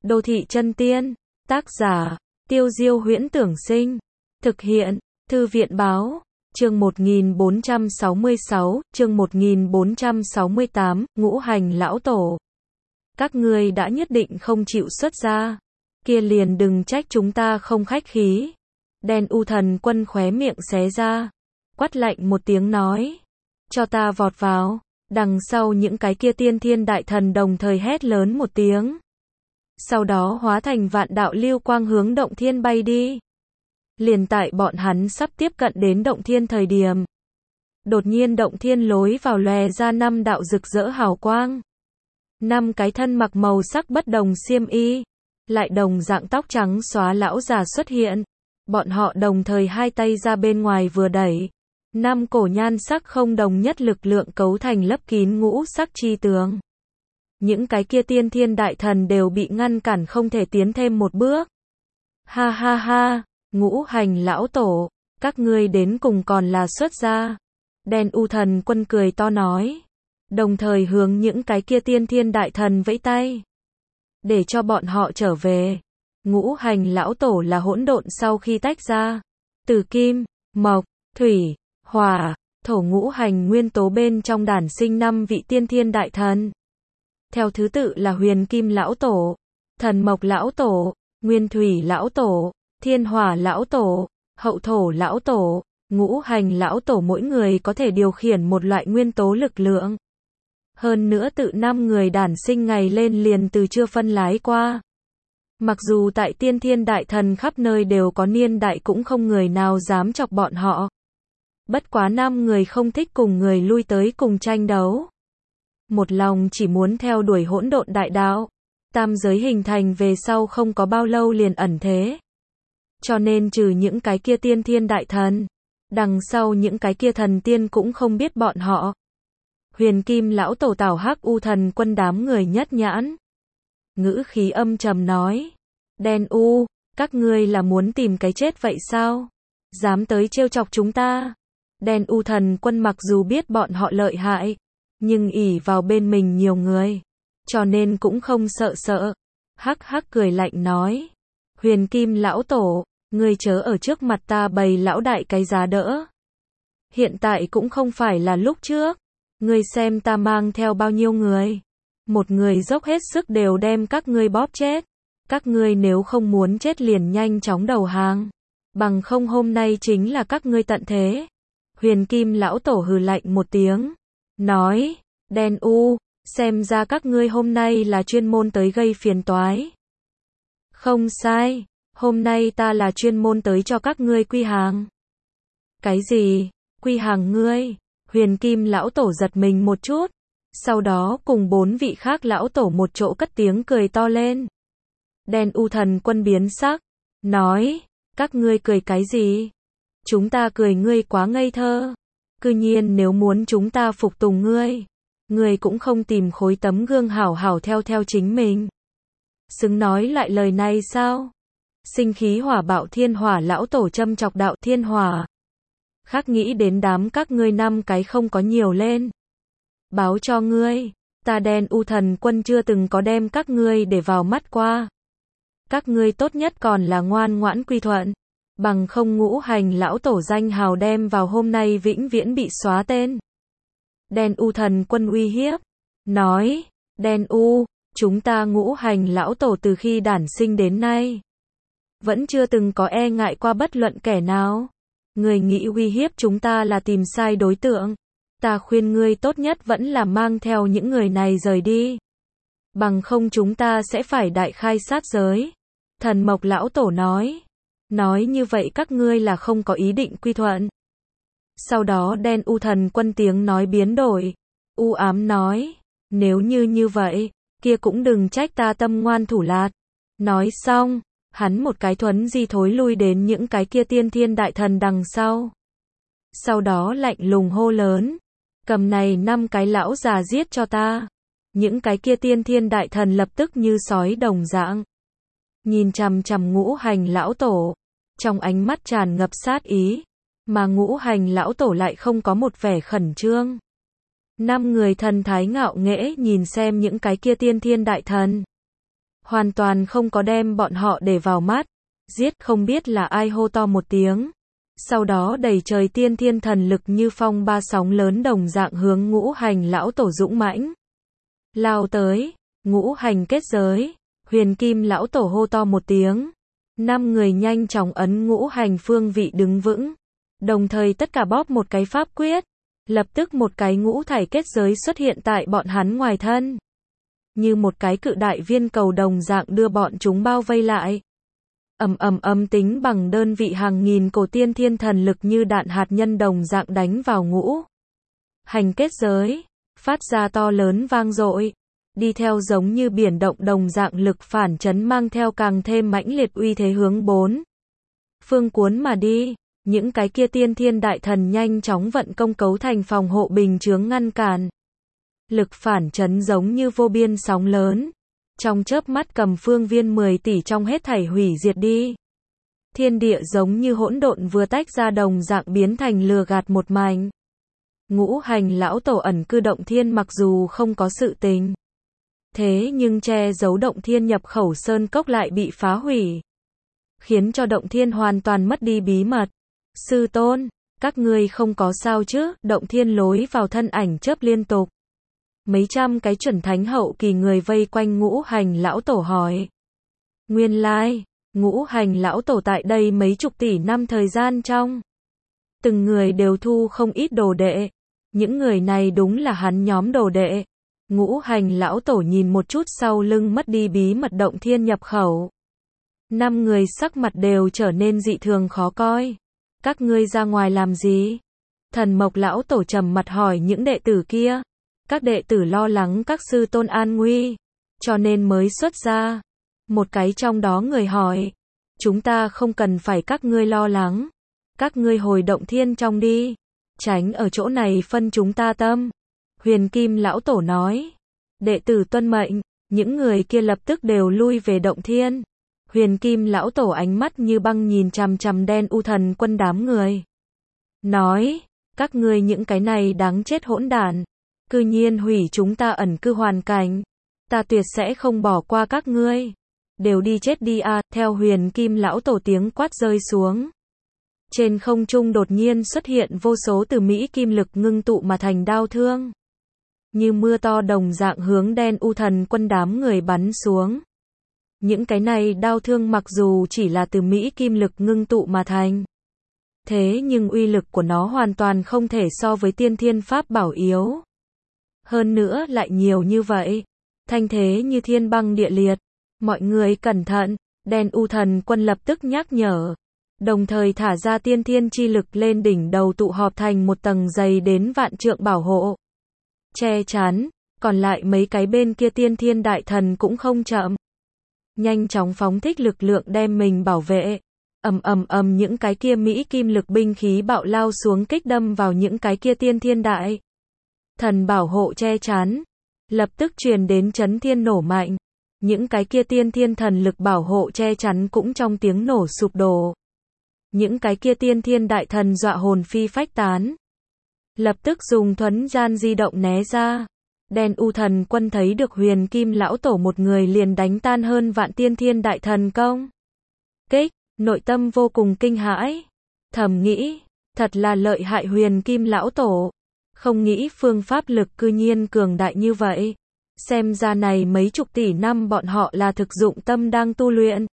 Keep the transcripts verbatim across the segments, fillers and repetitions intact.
Đô thị chân tiên. Tác giả, Tiêu Diêu Huyễn Tưởng Sinh. Thực hiện, Thư viện Báo. Chương một nghìn bốn trăm sáu mươi sáu, chương một nghìn bốn trăm sáu mươi tám, Ngũ Hành Lão Tổ. Các ngươi đã nhất định không chịu xuất ra. Kia liền đừng trách chúng ta không khách khí. Đen U Thần Quân khóe miệng xé ra. Quát lạnh một tiếng nói. Cho ta vọt vào. Đằng sau những cái kia tiên thiên đại thần đồng thời hét lớn một tiếng. Sau đó hóa thành vạn đạo lưu quang hướng động thiên bay đi. Liền tại bọn hắn sắp tiếp cận đến động thiên thời điểm. Đột nhiên động thiên lối vào lòe ra năm đạo rực rỡ hào quang. Năm cái thân mặc màu sắc bất đồng xiêm y. Lại đồng dạng tóc trắng xóa lão già xuất hiện. Bọn họ đồng thời hai tay ra bên ngoài vừa đẩy. Năm cổ nhan sắc không đồng nhất lực lượng cấu thành lấp kín ngũ sắc chi tường. Những cái kia tiên thiên đại thần đều bị ngăn cản không thể tiến thêm một bước. Ha ha ha, Ngũ Hành Lão Tổ, các ngươi đến cùng còn là xuất gia. Đen U Thần Quân cười to nói. Đồng thời hướng những cái kia tiên thiên đại thần vẫy tay. Để cho bọn họ trở về. Ngũ Hành Lão Tổ là hỗn độn sau khi tách ra. Từ kim, mộc, thủy, hỏa, thổ ngũ hành nguyên tố bên trong đản sinh năm vị tiên thiên đại thần. Theo thứ tự là Huyền Kim Lão Tổ, Thần Mộc Lão Tổ, Nguyên Thủy Lão Tổ, Thiên Hỏa Lão Tổ, Hậu Thổ Lão Tổ. Ngũ Hành Lão Tổ mỗi người có thể điều khiển một loại nguyên tố lực lượng. Hơn nữa tự năm người đản sinh ngày lên liền từ chưa phân lái qua. Mặc dù tại tiên thiên đại thần khắp nơi đều có niên đại cũng không người nào dám chọc bọn họ. Bất quá năm người không thích cùng người lui tới cùng tranh đấu. Một lòng chỉ muốn theo đuổi hỗn độn đại đạo. Tam giới hình thành về sau không có bao lâu liền ẩn thế. Cho nên trừ những cái kia tiên thiên đại thần, đằng sau những cái kia thần tiên cũng không biết bọn họ. Huyền Kim Lão Tổ Tào Hắc U Thần Quân đám người nhất nhãn. Ngữ khí âm trầm nói. Đen U, các ngươi là muốn tìm cái chết vậy sao? Dám tới trêu chọc chúng ta? Đen U Thần Quân mặc dù biết bọn họ lợi hại, nhưng ỷ vào bên mình nhiều người, cho nên cũng không sợ sợ. Hắc hắc cười lạnh nói. Huyền Kim Lão Tổ, ngươi chớ ở trước mặt ta bày lão đại cái giá đỡ. Hiện tại cũng không phải là lúc trước. Ngươi xem ta mang theo bao nhiêu người. Một người dốc hết sức đều đem các ngươi bóp chết. Các ngươi nếu không muốn chết liền nhanh chóng đầu hàng. Bằng không hôm nay chính là các ngươi tận thế. Huyền Kim Lão Tổ hừ lạnh một tiếng. Nói, Đen U, xem ra các ngươi hôm nay là chuyên môn tới gây phiền toái. Không sai, hôm nay ta là chuyên môn tới cho các ngươi quy hàng. Cái gì? Quy hàng ngươi? Huyền Kim Lão Tổ giật mình một chút. Sau đó cùng bốn vị khác Lão Tổ một chỗ cất tiếng cười to lên. Đen U Thần Quân biến sắc. Nói, các ngươi cười cái gì? Chúng ta cười ngươi quá ngây thơ. Cư nhiên nếu muốn chúng ta phục tùng ngươi, ngươi cũng không tìm khối tấm gương hảo hảo theo theo chính mình. Xứng nói lại lời này sao? Sinh khí hỏa bạo Thiên Hỏa Lão Tổ châm chọc đạo Thiên Hỏa. Khác nghĩ đến đám các ngươi năm cái không có nhiều lên. Báo cho ngươi, ta Đen U Thần Quân chưa từng có đem các ngươi để vào mắt qua. Các ngươi tốt nhất còn là ngoan ngoãn quy thuận. Bằng không Ngũ Hành Lão Tổ danh hào đem vào hôm nay vĩnh viễn bị xóa tên. Đen U Thần Quân uy hiếp. Nói, Đen U, chúng ta Ngũ Hành Lão Tổ từ khi đản sinh đến nay. Vẫn chưa từng có e ngại qua bất luận kẻ nào. Người nghĩ uy hiếp chúng ta là tìm sai đối tượng. Ta khuyên ngươi tốt nhất vẫn là mang theo những người này rời đi. Bằng không chúng ta sẽ phải đại khai sát giới. Thần Mộc Lão Tổ nói. Nói như vậy các ngươi là không có ý định quy thuận. Sau đó Đen U Thần Quân tiếng nói biến đổi. U ám nói. Nếu như như vậy, kia cũng đừng trách ta tâm ngoan thủ lạt. Nói xong, hắn một cái thuấn di thối lui đến những cái kia tiên thiên đại thần đằng sau. Sau đó lạnh lùng hô lớn. Cầm này năm cái lão già giết cho ta. Những cái kia tiên thiên đại thần lập tức như sói đồng dạng. Nhìn chằm chằm Ngũ Hành Lão Tổ. Trong ánh mắt tràn ngập sát ý. Mà Ngũ Hành Lão Tổ lại không có một vẻ khẩn trương. Năm người thần thái ngạo nghễ nhìn xem những cái kia tiên thiên đại thần. hoàn toàn không có đem bọn họ để vào mắt. Giết, không biết là ai hô to một tiếng. Sau đó đầy trời tiên thiên thần lực như phong ba sóng lớn đồng dạng hướng ngũ hành lão tổ dũng mãnh lao tới. Ngũ hành kết giới, huyền kim lão tổ hô to một tiếng. Năm người nhanh chóng ấn ngũ hành phương vị đứng vững. Đồng thời tất cả bóp một cái pháp quyết. Lập tức một cái ngũ thải kết giới xuất hiện tại bọn hắn ngoài thân. Như một cái cự đại viên cầu đồng dạng đưa bọn chúng bao vây lại. Ầm ầm ầm, tính bằng đơn vị hàng nghìn cổ tiên thiên thần lực như đạn hạt nhân đồng dạng đánh vào ngũ hành kết giới, phát ra to lớn vang dội. Đi theo giống như biển động đồng dạng lực phản chấn mang theo càng thêm mãnh liệt uy thế hướng bốn phương cuốn mà đi. Những cái kia tiên thiên đại thần nhanh chóng vận công cấu thành phòng hộ bình chướng ngăn cản. Lực phản chấn giống như vô biên sóng lớn. Trong chớp mắt cầm phương viên mười tỷ trong hết thảy hủy diệt đi. Thiên địa giống như hỗn độn vừa tách ra đồng dạng biến thành lừa gạt một mảnh. Ngũ hành lão tổ ẩn cư động thiên mặc dù không có sự tình. Thế nhưng che giấu động thiên nhập khẩu sơn cốc lại bị phá hủy. Khiến cho động thiên hoàn toàn mất đi bí mật. Sư tôn, các ngươi không có sao chứ? Động thiên lối vào thân ảnh chớp liên tục. Mấy trăm cái chuẩn thánh hậu kỳ người vây quanh ngũ hành lão tổ hỏi. Nguyên lai, ngũ hành lão tổ tại đây mấy chục tỷ năm thời gian trong. Từng người đều thu không ít đồ đệ. Những người này đúng là hắn nhóm đồ đệ. Ngũ hành lão tổ nhìn một chút sau lưng mất đi bí mật động thiên nhập khẩu. Năm người sắc mặt đều trở nên dị thường khó coi. Các ngươi ra ngoài làm gì? Thần mộc lão tổ trầm mặt hỏi những đệ tử kia. Các đệ tử lo lắng các sư tôn an nguy, cho nên mới xuất ra. Một cái trong đó người hỏi. Chúng ta không cần phải các ngươi lo lắng. Các ngươi hồi động thiên trong đi. Tránh ở chỗ này phân chúng ta tâm. Huyền kim lão tổ nói. Đệ tử tuân mệnh. Những người kia lập tức đều lui về động thiên. Huyền kim lão tổ ánh mắt như băng nhìn chằm chằm đen u thần quân đám người. Nói. Các ngươi những cái này đáng chết hỗn đản. Cư nhiên hủy chúng ta ẩn cư hoàn cảnh. Ta tuyệt sẽ không bỏ qua các ngươi. Đều đi chết đi a. Theo huyền kim lão tổ tiếng quát rơi xuống. Trên không trung đột nhiên xuất hiện vô số từ Mỹ kim lực ngưng tụ mà thành đao thương. Như mưa to đồng dạng hướng đen u thần quân đám người bắn xuống. Những cái này đao thương mặc dù chỉ là từ Mỹ kim lực ngưng tụ mà thành. Thế nhưng uy lực của nó hoàn toàn không thể so với tiên thiên pháp bảo yếu. Hơn nữa lại nhiều như vậy. Thanh thế như thiên băng địa liệt. Mọi người cẩn thận. Đen u thần quân lập tức nhắc nhở. Đồng thời thả ra tiên thiên chi lực lên đỉnh đầu tụ họp thành một tầng dày đến vạn trượng bảo hộ. Che chắn. Còn lại mấy cái bên kia tiên thiên đại thần cũng không chậm. Nhanh chóng phóng thích lực lượng đem mình bảo vệ. Ầm ầm ầm, những cái kia Mỹ kim lực binh khí bạo lao xuống kích đâm vào những cái kia tiên thiên đại thần bảo hộ che chắn. Lập tức truyền đến chấn thiên nổ mạnh. Những cái kia tiên thiên thần lực bảo hộ che chắn cũng trong tiếng nổ sụp đổ. Những cái kia tiên thiên đại thần dọa hồn phi phách tán. Lập tức dùng thuấn gian di động né ra. Đen u thần quân thấy được huyền kim lão tổ một người liền đánh tan hơn vạn tiên thiên đại thần công kích, nội tâm vô cùng kinh hãi. Thầm nghĩ, thật là lợi hại huyền kim lão tổ. Không nghĩ phương pháp lực cư nhiên cường đại như vậy. Xem ra này mấy chục tỷ năm bọn họ là thực dụng tâm đang tu luyện.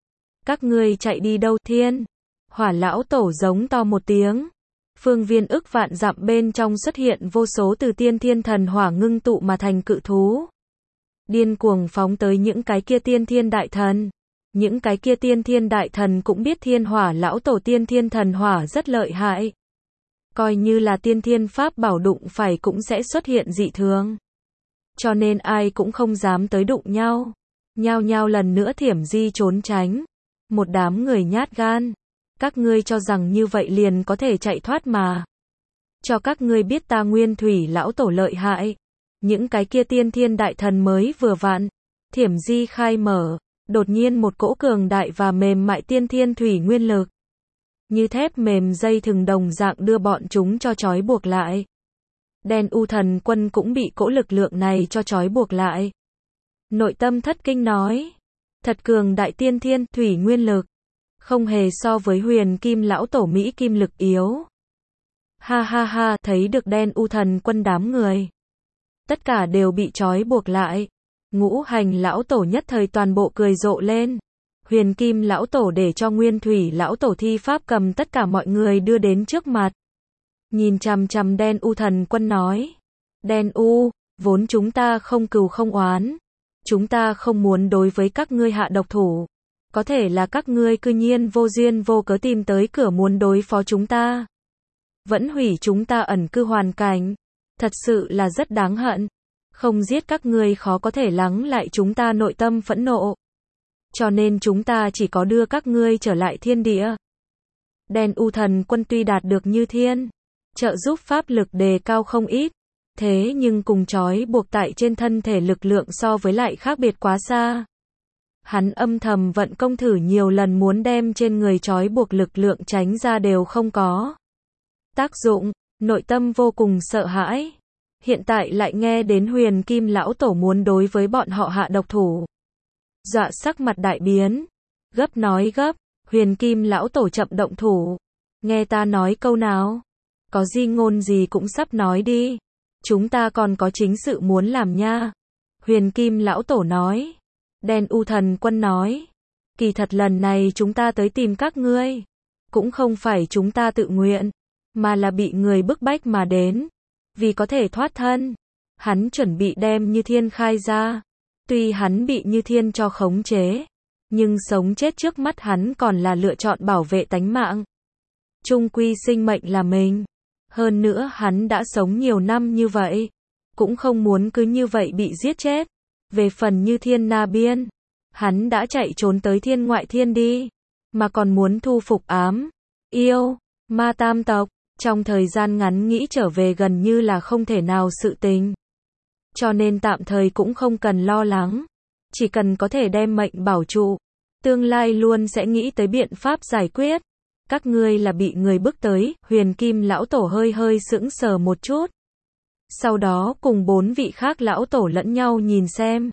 Các ngươi chạy đi đâu? Thiên hỏa lão tổ giống to một tiếng. Phương viên ức vạn dặm bên trong xuất hiện vô số từ tiên thiên thần hỏa ngưng tụ mà thành cự thú. Điên cuồng phóng tới những cái kia tiên thiên đại thần. Những cái kia tiên thiên đại thần cũng biết thiên hỏa lão tổ tiên thiên thần hỏa rất lợi hại. Coi như là tiên thiên pháp bảo đụng phải cũng sẽ xuất hiện dị thường. Cho nên ai cũng không dám tới đụng nhau. Nhao nhao lần nữa thiểm di trốn tránh. Một đám người nhát gan. Các ngươi cho rằng như vậy liền có thể chạy thoát mà. Cho các ngươi biết ta nguyên thủy lão tổ lợi hại. Những cái kia tiên thiên đại thần mới vừa vặn. Thiểm di khai mở. Đột nhiên một cỗ cường đại và mềm mại tiên thiên thủy nguyên lực. Như thép mềm dây thừng đồng dạng đưa bọn chúng cho trói buộc lại. Đen u thần quân cũng bị cỗ lực lượng này cho trói buộc lại. Nội tâm thất kinh nói. Thật cường đại tiên thiên, thủy nguyên lực. Không hề so với huyền kim lão tổ Mỹ kim lực yếu. Ha ha ha, thấy được đen u thần quân đám người. Tất cả đều bị trói buộc lại. Ngũ hành lão tổ nhất thời toàn bộ cười rộ lên. Huyền kim lão tổ để cho nguyên thủy lão tổ thi pháp cầm tất cả mọi người đưa đến trước mặt. Nhìn chằm chằm đen u thần quân nói. Đen u, vốn chúng ta không cừu không oán. Chúng ta không muốn đối với các ngươi hạ độc thủ. Có thể là các ngươi cư nhiên vô duyên vô cớ tìm tới cửa muốn đối phó chúng ta. Vẫn hủy chúng ta ẩn cư hoàn cảnh. Thật sự là rất đáng hận. Không giết các ngươi khó có thể lắng lại chúng ta nội tâm phẫn nộ. Cho nên chúng ta chỉ có đưa các ngươi trở lại thiên địa. Đen u thần quân tuy đạt được như thiên, trợ giúp pháp lực đề cao không ít. Thế nhưng cùng trói buộc tại trên thân thể lực lượng so với lại khác biệt quá xa. Hắn âm thầm vận công thử nhiều lần muốn đem trên người trói buộc lực lượng tránh ra đều không có tác dụng, nội tâm vô cùng sợ hãi. Hiện tại lại nghe đến huyền kim lão tổ muốn đối với bọn họ hạ độc thủ. Dọa sắc mặt đại biến. Gấp nói gấp, huyền kim lão tổ chậm động thủ. Nghe ta nói câu nào. Có gì ngôn gì cũng sắp nói đi. Chúng ta còn có chính sự muốn làm nha. Huyền kim lão tổ nói. Đen u thần quân nói. Kỳ thật lần này chúng ta tới tìm các ngươi. Cũng không phải chúng ta tự nguyện. Mà là bị người bức bách mà đến. Vì có thể thoát thân. Hắn chuẩn bị đem Như Thiên khai ra. Tuy hắn bị Như Thiên cho khống chế. Nhưng sống chết trước mắt hắn còn là lựa chọn bảo vệ tánh mạng. Chung quy sinh mệnh là mình. Hơn nữa hắn đã sống nhiều năm như vậy. Cũng không muốn cứ như vậy bị giết chết. Về phần Như Thiên Na Biên. Hắn đã chạy trốn tới thiên ngoại thiên đi. Mà còn muốn thu phục ám, yêu, ma tam tộc. Trong thời gian ngắn nghĩ trở về gần như là không thể nào sự tình. Cho nên tạm thời cũng không cần lo lắng. Chỉ cần có thể đem mệnh bảo trụ. Tương lai luôn sẽ nghĩ tới biện pháp giải quyết. Các ngươi là bị người bức tới. Huyền kim lão tổ hơi hơi sững sờ một chút. Sau đó cùng bốn vị khác lão tổ lẫn nhau nhìn xem.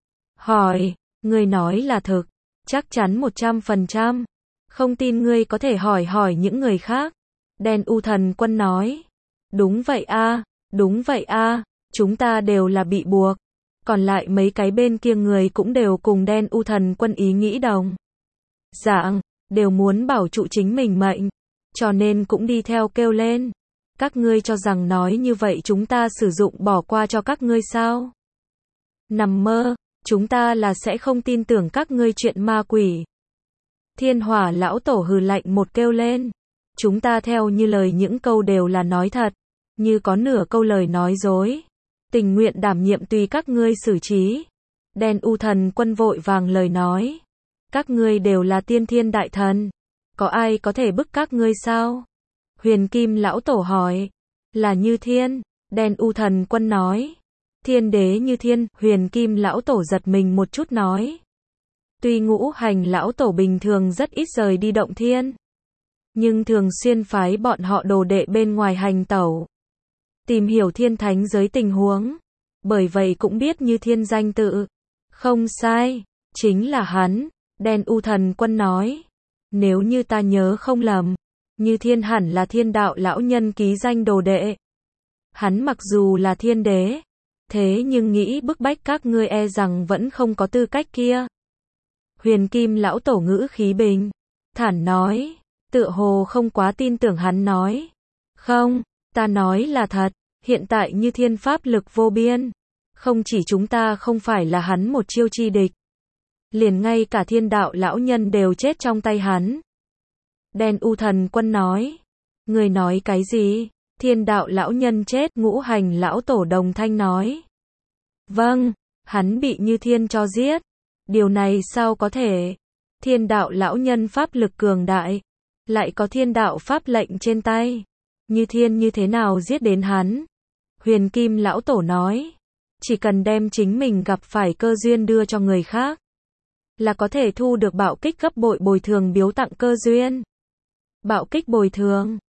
Hỏi, ngươi nói là thực. Chắc chắn một trăm phần trăm. Không tin ngươi có thể hỏi hỏi những người khác. Đen u thần quân nói. Đúng vậy a, đúng vậy a, chúng ta đều là bị buộc. Còn lại mấy cái bên kia người cũng đều cùng đen u thần quân ý nghĩ đồng dạng, đều muốn bảo trụ chính mình mệnh. Cho nên cũng đi theo kêu lên. Các ngươi cho rằng nói như vậy chúng ta sử dụng bỏ qua cho các ngươi sao? Nằm mơ, chúng ta là sẽ không tin tưởng các ngươi chuyện ma quỷ. Thiên hỏa lão tổ hừ lạnh một kêu lên. Chúng ta theo như lời những câu đều là nói thật. Như có nửa câu lời nói dối. Tình nguyện đảm nhiệm tùy các ngươi xử trí. Đen u thần quân vội vàng lời nói. Các ngươi đều là tiên thiên đại thần. Có ai có thể bức các ngươi sao? Huyền kim lão tổ hỏi. Là Như Thiên. Đen u thần quân nói. Thiên đế Như Thiên. Huyền kim lão tổ giật mình một chút nói. Tuy ngũ hành lão tổ bình thường rất ít rời đi động thiên. Nhưng thường xuyên phái bọn họ đồ đệ bên ngoài hành tẩu. Tìm hiểu thiên thánh giới tình huống. Bởi vậy cũng biết Như Thiên danh tự. Không sai. Chính là hắn. Đen u thần quân nói. Nếu như ta nhớ không lầm. Như Thiên hẳn là thiên đạo lão nhân ký danh đồ đệ. Hắn mặc dù là thiên đế. Thế nhưng nghĩ bức bách các ngươi e rằng vẫn không có tư cách kia. Huyền kim lão tổ ngữ khí bình. Thản nói. Tựa hồ không quá tin tưởng hắn nói. Không, ta nói là thật. Hiện tại Như Thiên pháp lực vô biên. Không chỉ chúng ta không phải là hắn một chiêu chi địch. Liền ngay cả thiên đạo lão nhân đều chết trong tay hắn. Đen u thần quân nói. Người nói cái gì? Thiên đạo lão nhân chết. Ngũ hành lão tổ đồng thanh nói. Vâng, hắn bị Như Thiên cho giết. Điều này sao có thể? Thiên đạo lão nhân pháp lực cường đại. Lại có thiên đạo pháp lệnh trên tay. Như Thiên như thế nào giết đến hắn? Huyền kim lão tổ nói. Chỉ cần đem chính mình gặp phải cơ duyên đưa cho người khác. Là có thể thu được bạo kích gấp bội bồi thường biếu tặng cơ duyên. Bạo kích bồi thường.